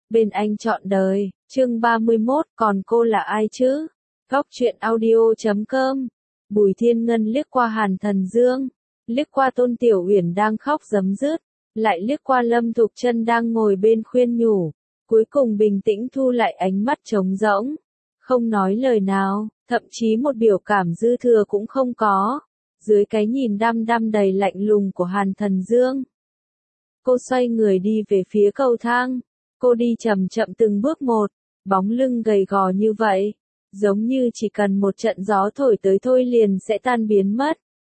Bên anh trọn đời, chương 31, còn cô là ai chứ? Góc truyện audio.com. Bùi Thiên Ngân liếc qua Hàn Thần Dương, liếc qua Tôn Tiểu Uyển đang khóc rấm rứt, lại liếc qua Lâm Thục Trân đang ngồi bên khuyên nhủ, cuối cùng bình tĩnh thu lại ánh mắt trống rỗng, không nói lời nào, thậm chí một biểu cảm dư thừa cũng không có, dưới cái nhìn đăm đăm đầy lạnh lùng của Hàn Thần Dương. Cô xoay người đi về phía cầu thang. Cô đi chậm chậm từng bước một, bóng lưng gầy gò như vậy, giống như chỉ cần một trận gió thổi tới thôi liền sẽ tan biến mất.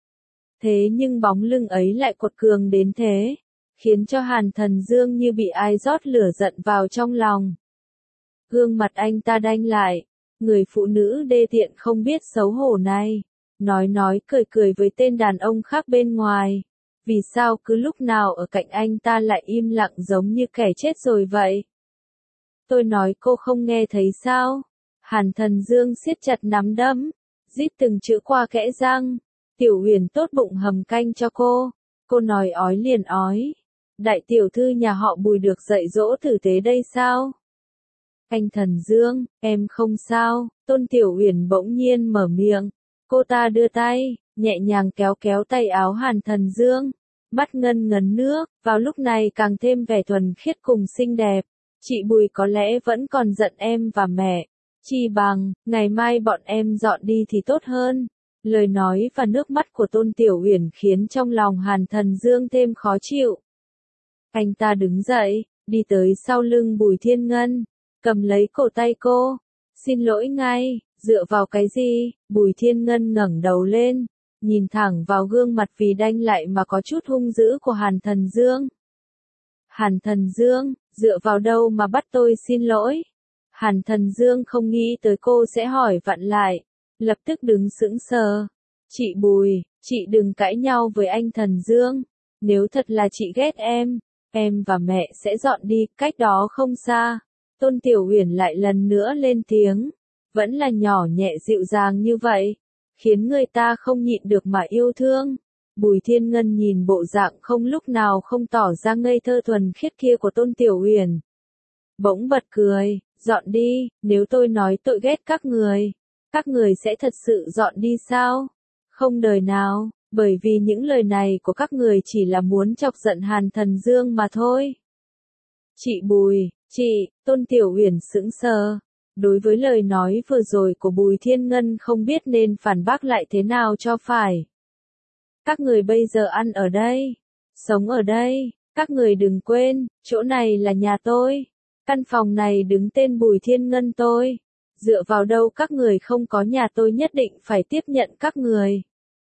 Thế nhưng bóng lưng ấy lại quật cường đến thế, khiến cho Hàn Thần Dương như bị ai rót lửa giận vào trong lòng. Gương mặt anh ta đanh lại, người phụ nữ đê tiện không biết xấu hổ này, nói cười với tên đàn ông khác bên ngoài. Vì sao cứ lúc nào ở cạnh anh ta lại im lặng giống như kẻ chết rồi vậy? Tôi nói cô không nghe thấy sao? Hàn Thần Dương siết chặt nắm đấm, rít từng chữ qua kẽ răng. Tiểu Uyển tốt bụng hầm canh cho cô. Cô nói ói liền ói. Đại tiểu thư nhà họ Bùi được dạy dỗ tử tế đây sao? Anh Thần Dương, em không sao. Tôn Tiểu Uyển bỗng nhiên mở miệng. Cô ta đưa tay, nhẹ nhàng kéo tay áo Hàn Thần Dương. Mắt ngân ngấn nước, vào lúc này càng thêm vẻ thuần khiết cùng xinh đẹp. Chị Bùi có lẽ vẫn còn giận em và mẹ. Chi bằng, ngày mai bọn em dọn đi thì tốt hơn. Lời nói và nước mắt của Tôn Tiểu Uyển khiến trong lòng Hàn Thần Dương thêm khó chịu. Anh ta đứng dậy, đi tới sau lưng Bùi Thiên Ngân, cầm lấy cổ tay cô. Xin lỗi ngay, dựa vào cái gì? Bùi Thiên Ngân ngẩng đầu lên, nhìn thẳng vào gương mặt vì đanh lại mà có chút hung dữ của Hàn Thần Dương. Hàn Thần Dương, dựa vào đâu mà bắt tôi xin lỗi? Hàn Thần Dương không nghĩ tới cô sẽ hỏi vặn lại, lập tức đứng sững sờ. Chị Bùi, chị đừng cãi nhau với anh Thần Dương, nếu thật là chị ghét em và mẹ sẽ dọn đi, cách đó không xa. Tôn Tiểu Uyển lại lần nữa lên tiếng, vẫn là nhỏ nhẹ dịu dàng như vậy, khiến người ta không nhịn được mà yêu thương. Bùi Thiên Ngân nhìn bộ dạng không lúc nào không tỏ ra ngây thơ thuần khiết kia của Tôn Tiểu Uyển, bỗng bật cười, dọn đi, nếu tôi nói tôi ghét các người sẽ thật sự dọn đi sao? Không đời nào, bởi vì những lời này của các người chỉ là muốn chọc giận Hàn Thần Dương mà thôi. Chị Bùi, Tôn Tiểu Uyển sững sờ. Đối với lời nói vừa rồi của Bùi Thiên Ngân không biết nên phản bác lại thế nào cho phải. Các người bây giờ ăn ở đây, sống ở đây, các người đừng quên, chỗ này là nhà tôi. Căn phòng này đứng tên Bùi Thiên Ngân tôi. Dựa vào đâu các người không có nhà tôi nhất định phải tiếp nhận các người?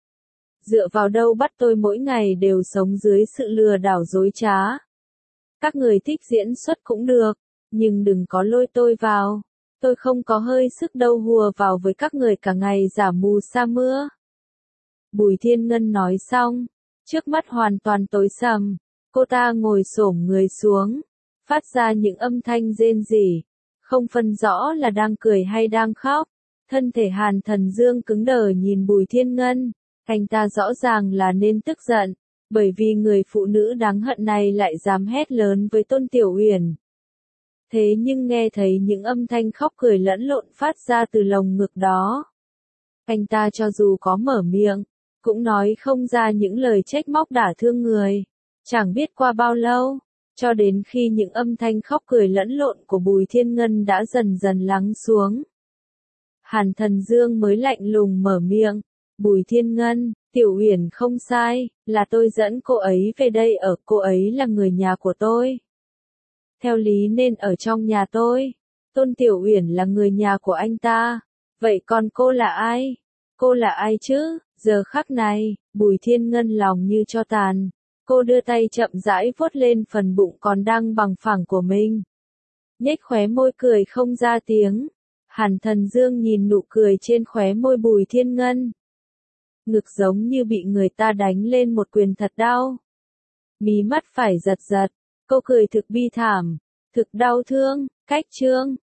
Dựa vào đâu bắt tôi mỗi ngày đều sống dưới sự lừa đảo dối trá? Các người thích diễn xuất cũng được, nhưng đừng có lôi tôi vào. Tôi không có hơi sức đâu hùa vào với các người cả ngày giả mù sa mưa. Bùi Thiên Ngân nói xong, trước mắt hoàn toàn tối sầm, cô ta ngồi xổm người xuống, phát ra những âm thanh rên rỉ, không phân rõ là đang cười hay đang khóc. Thân thể Hàn Thần Dương cứng đờ nhìn Bùi Thiên Ngân, anh ta rõ ràng là nên tức giận, bởi vì người phụ nữ đáng hận này lại dám hét lớn với Tôn Tiểu Uyển. Thế nhưng nghe thấy những âm thanh khóc cười lẫn lộn phát ra từ lồng ngực đó, anh ta cho dù có mở miệng, cũng nói không ra những lời trách móc đả thương người. Chẳng biết qua bao lâu, cho đến khi những âm thanh khóc cười lẫn lộn của Bùi Thiên Ngân đã dần dần lắng xuống, Hàn Thần Dương mới lạnh lùng mở miệng. Bùi Thiên Ngân, Tiểu Uyển không sai, là tôi dẫn cô ấy về đây ở, cô ấy là người nhà của tôi. Theo lý nên ở trong nhà tôi. Tôn Tiểu Uyển là người nhà của anh ta. Vậy còn cô là ai? Cô là ai chứ? Giờ khắc này, Bùi Thiên Ngân lòng như tro tàn. Cô đưa tay chậm rãi vuốt lên phần bụng còn đang bằng phẳng của mình, nhếch khóe môi cười không ra tiếng. Hàn Thần Dương nhìn nụ cười trên khóe môi Bùi Thiên Ngân, ngực giống như bị người ta đánh lên một quyền thật đau. Mí mắt phải giật giật, cô cười thực bi thảm, thực đau thương. Cách chương